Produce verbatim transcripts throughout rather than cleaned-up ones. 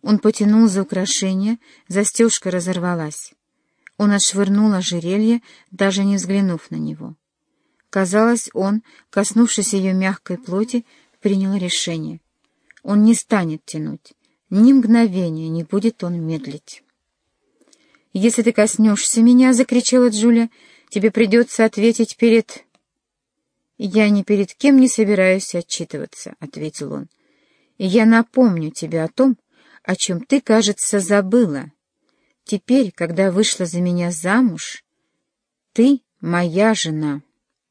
Он потянул за украшение, застежка разорвалась. Он отшвырнул ожерелье, даже не взглянув на него. Казалось, он, коснувшись ее мягкой плоти, принял решение. Он не станет тянуть, ни мгновения не будет он медлить. «Если ты коснешься меня, — закричала Джулия, — тебе придется ответить перед...» «Я ни перед кем не собираюсь отчитываться», — ответил он. «И я напомню тебе о том, о чем ты, кажется, забыла. Теперь, когда вышла за меня замуж, ты моя жена».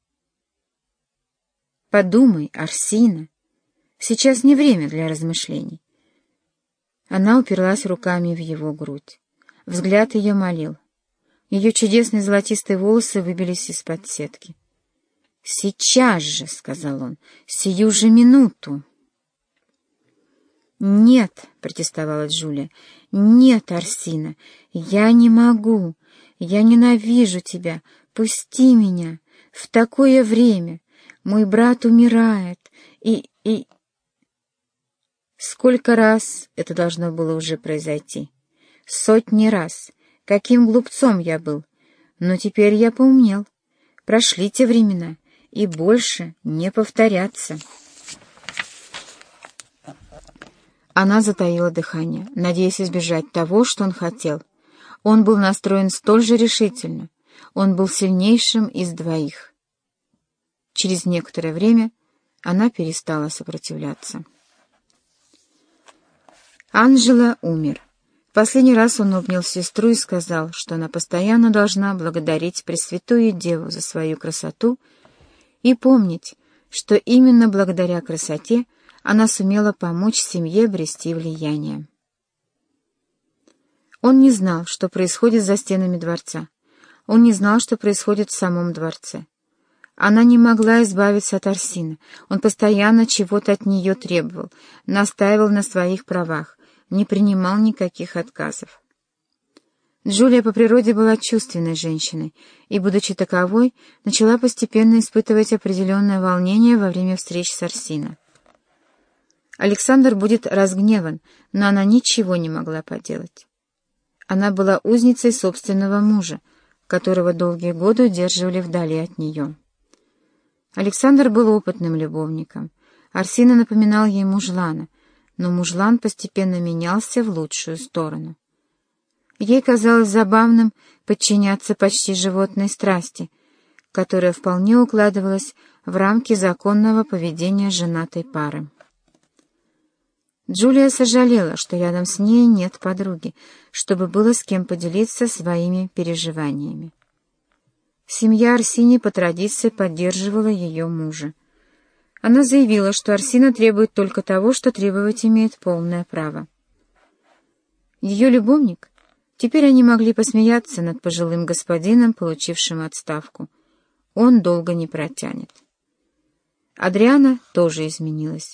«Подумай, Арсина, сейчас не время для размышлений». Она уперлась руками в его грудь. Взгляд ее молил. Ее чудесные золотистые волосы выбились из-под сетки. «Сейчас же», — сказал он, — «сию же минуту». «Нет», — протестовала Джулия, — «нет, Арсина, я не могу, я ненавижу тебя, пусти меня, в такое время, мой брат умирает, и... и...» Сколько раз это должно было уже произойти? Сотни раз. Каким глупцом я был. Но теперь я поумнел. Прошли те времена, и больше не повторятся. Она затаила дыхание, надеясь избежать того, что он хотел. Он был настроен столь же решительно. Он был сильнейшим из двоих. Через некоторое время она перестала сопротивляться. Анжело умер. В последний раз он обнял сестру и сказал, что она постоянно должна благодарить Пресвятую Деву за свою красоту и помнить, что именно благодаря красоте она сумела помочь семье обрести влияние. Он не знал, что происходит за стенами дворца. Он не знал, что происходит в самом дворце. Она не могла избавиться от Арсина. Он постоянно чего-то от нее требовал, настаивал на своих правах, не принимал никаких отказов. Джулия по природе была чувственной женщиной и, будучи таковой, начала постепенно испытывать определенное волнение во время встреч с Арсино. Александр будет разгневан, но она ничего не могла поделать. Она была узницей собственного мужа, которого долгие годы удерживали вдали от нее. Александр был опытным любовником. Арсино напоминал ей мужлана, но мужлан постепенно менялся в лучшую сторону. Ей казалось забавным подчиняться почти животной страсти, которая вполне укладывалась в рамки законного поведения женатой пары. Джулия сожалела, что рядом с ней нет подруги, чтобы было с кем поделиться своими переживаниями. Семья Арсини по традиции поддерживала ее мужа. Она заявила, что Арсино требует только того, что требовать имеет полное право. Ее любовник? Теперь они могли посмеяться над пожилым господином, получившим отставку. Он долго не протянет. Адриана тоже изменилась.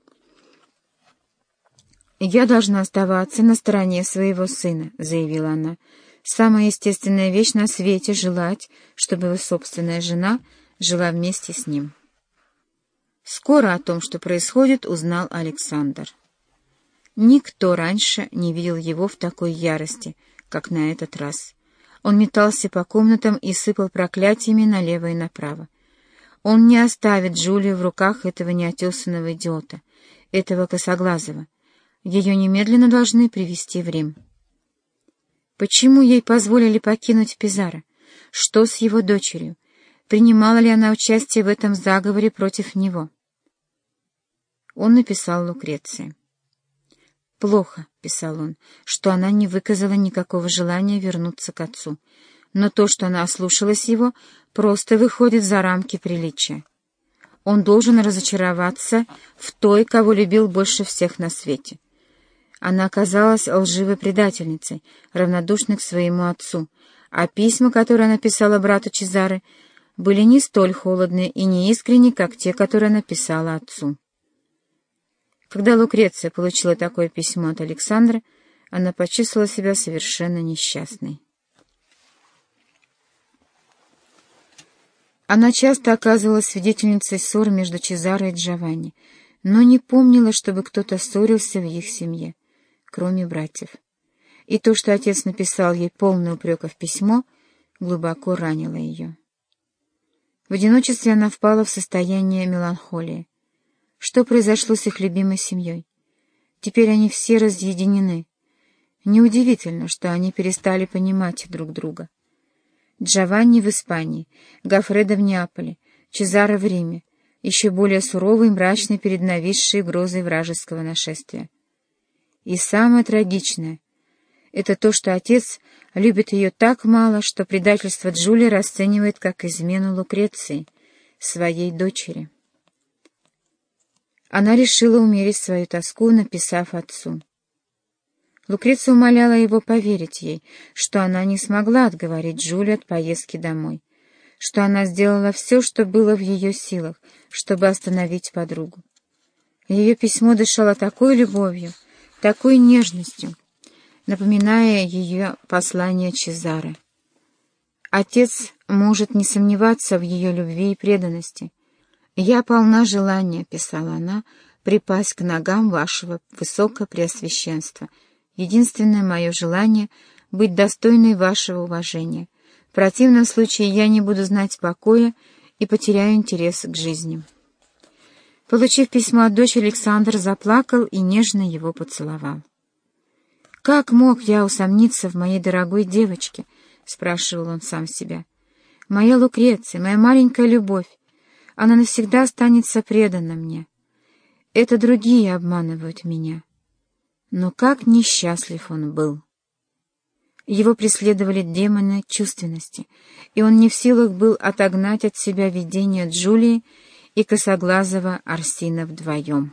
«Я должна оставаться на стороне своего сына», — заявила она. «Самая естественная вещь на свете — желать, чтобы его собственная жена жила вместе с ним». Скоро о том, что происходит, узнал Александр. Никто раньше не видел его в такой ярости, как на этот раз. Он метался по комнатам и сыпал проклятиями налево и направо. Он не оставит Джулию в руках этого неотесанного идиота, этого косоглазого. Ее немедленно должны привезти в Рим. Почему ей позволили покинуть Пизаро? Что с его дочерью? Принимала ли она участие в этом заговоре против него? Он написал Лукреции. «Плохо», — писал он, — «что она не выказала никакого желания вернуться к отцу, но то, что она ослушалась его, просто выходит за рамки приличия. Он должен разочароваться в той, кого любил больше всех на свете. Она оказалась лживой предательницей, равнодушной к своему отцу, а письма, которые она писала брату Чезаре, были не столь холодные и неискренни, как те, которые она писала отцу». Когда Лукреция получила такое письмо от Александра, она почувствовала себя совершенно несчастной. Она часто оказывалась свидетельницей ссор между Чезаро и Джованни, но не помнила, чтобы кто-то ссорился в их семье. кроме братьев. И то, что отец написал ей полное упреков письмо, глубоко ранило ее. В одиночестве она впала в состояние меланхолии. Что произошло с их любимой семьей? Теперь они все разъединены. Неудивительно, что они перестали понимать друг друга. Джованни в Испании, Гоффредо в Неаполе, Чезаро в Риме, еще более суровый и мрачный перед нависшей угрозой вражеского нашествия. И самое трагичное — это то, что отец любит ее так мало, что предательство Джулии расценивает как измену Лукреции, своей дочери. Она решила умерить свою тоску, написав отцу. Лукреция умоляла его поверить ей, что она не смогла отговорить Джулию от поездки домой, что она сделала все, что было в ее силах, чтобы остановить подругу. Ее письмо дышало такой любовью, такой нежностью, напоминая ее послание Чезаро. Отец может не сомневаться в ее любви и преданности. «Я полна желания», — писала она, — «припасть к ногам вашего высокопреосвященства. Единственное мое желание — быть достойной вашего уважения. В противном случае я не буду знать покоя и потеряю интерес к жизни». Получив письмо от дочери, Александр заплакал и нежно его поцеловал. «Как мог я усомниться в моей дорогой девочке?» — спрашивал он сам себя. «Моя Лукреция, моя маленькая любовь, она навсегда останется предана мне. Это другие обманывают меня». Но как несчастлив он был! Его преследовали демоны чувственности, и он не в силах был отогнать от себя видение Джулии и косоглазого Арсина вдвоем.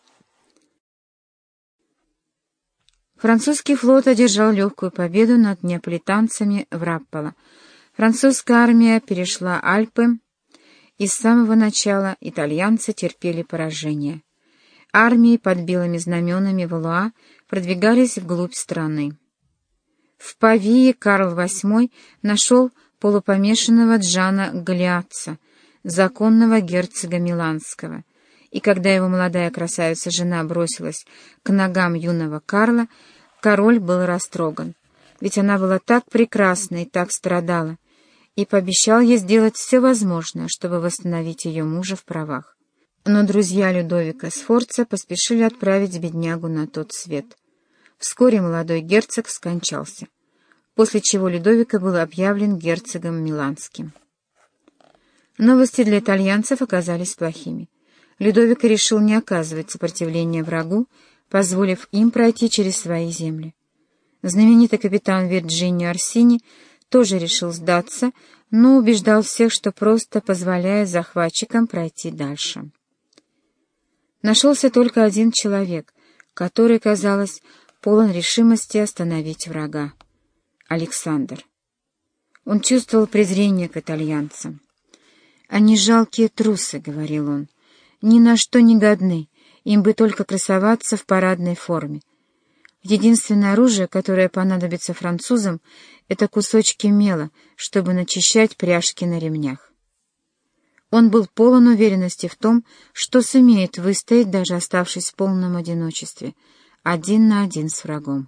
Французский флот одержал легкую победу над неаполитанцами в Рапполо. Французская армия перешла Альпы, и с самого начала итальянцы терпели поражение. Армии под белыми знаменами Валуа продвигались вглубь страны. В Павии Карл восьмой нашел полупомешанного Джана Галиатца, законного герцога Миланского, и когда его молодая красавица-жена бросилась к ногам юного Карла, король был растроган, ведь она была так прекрасна и так страдала, и пообещал ей сделать все возможное, чтобы восстановить ее мужа в правах. Но друзья Людовика Сфорца поспешили отправить беднягу на тот свет. Вскоре молодой герцог скончался, после чего Людовика был объявлен герцогом Миланским. Новости для итальянцев оказались плохими. Людовико решил не оказывать сопротивления врагу, позволив им пройти через свои земли. Знаменитый капитан Вирджинио Орсини тоже решил сдаться, но убеждал всех, что просто позволяет захватчикам пройти дальше. Нашелся только один человек, который, казалось, полон решимости остановить врага — Александр. Он чувствовал презрение к итальянцам. «Они жалкие трусы», — говорил он, — «ни на что не годны, им бы только красоваться в парадной форме. Единственное оружие, которое понадобится французам, — это кусочки мела, чтобы начищать пряжки на ремнях». Он был полон уверенности в том, что сумеет выстоять, даже оставшись в полном одиночестве, один на один с врагом.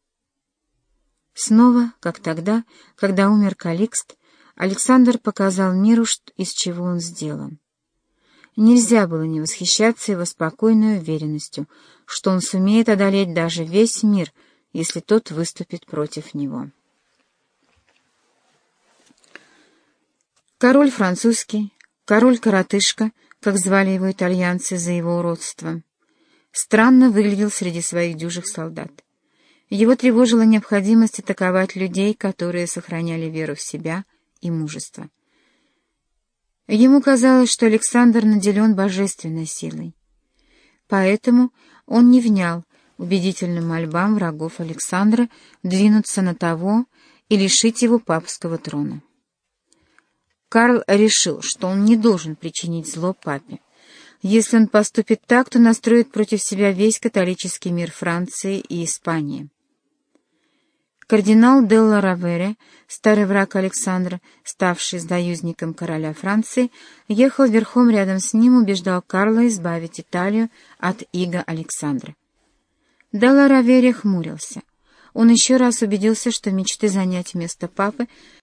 Снова, как тогда, когда умер Каликст, Александр показал миру, из чего он сделан. Нельзя было не восхищаться его спокойной уверенностью, что он сумеет одолеть даже весь мир, если тот выступит против него. Король французский, король-коротышка, как звали его итальянцы за его уродство, странно выглядел среди своих дюжих солдат. Его тревожила необходимость атаковать людей, которые сохраняли веру в себя и мужество. Ему казалось, что Александр наделен божественной силой. Поэтому он не внял убедительным мольбам врагов Александра двинуться на того и лишить его папского трона. Карл решил, что он не должен причинить зло папе. Если он поступит так, то настроит против себя весь католический мир Франции и Испании. Кардинал Делла Равере, старый враг Александра, ставший союзником короля Франции, ехал верхом рядом с ним, убеждал Карла избавить Италию от ига Александра. Де ла Равери хмурился. Он еще раз убедился, что мечты занять место папы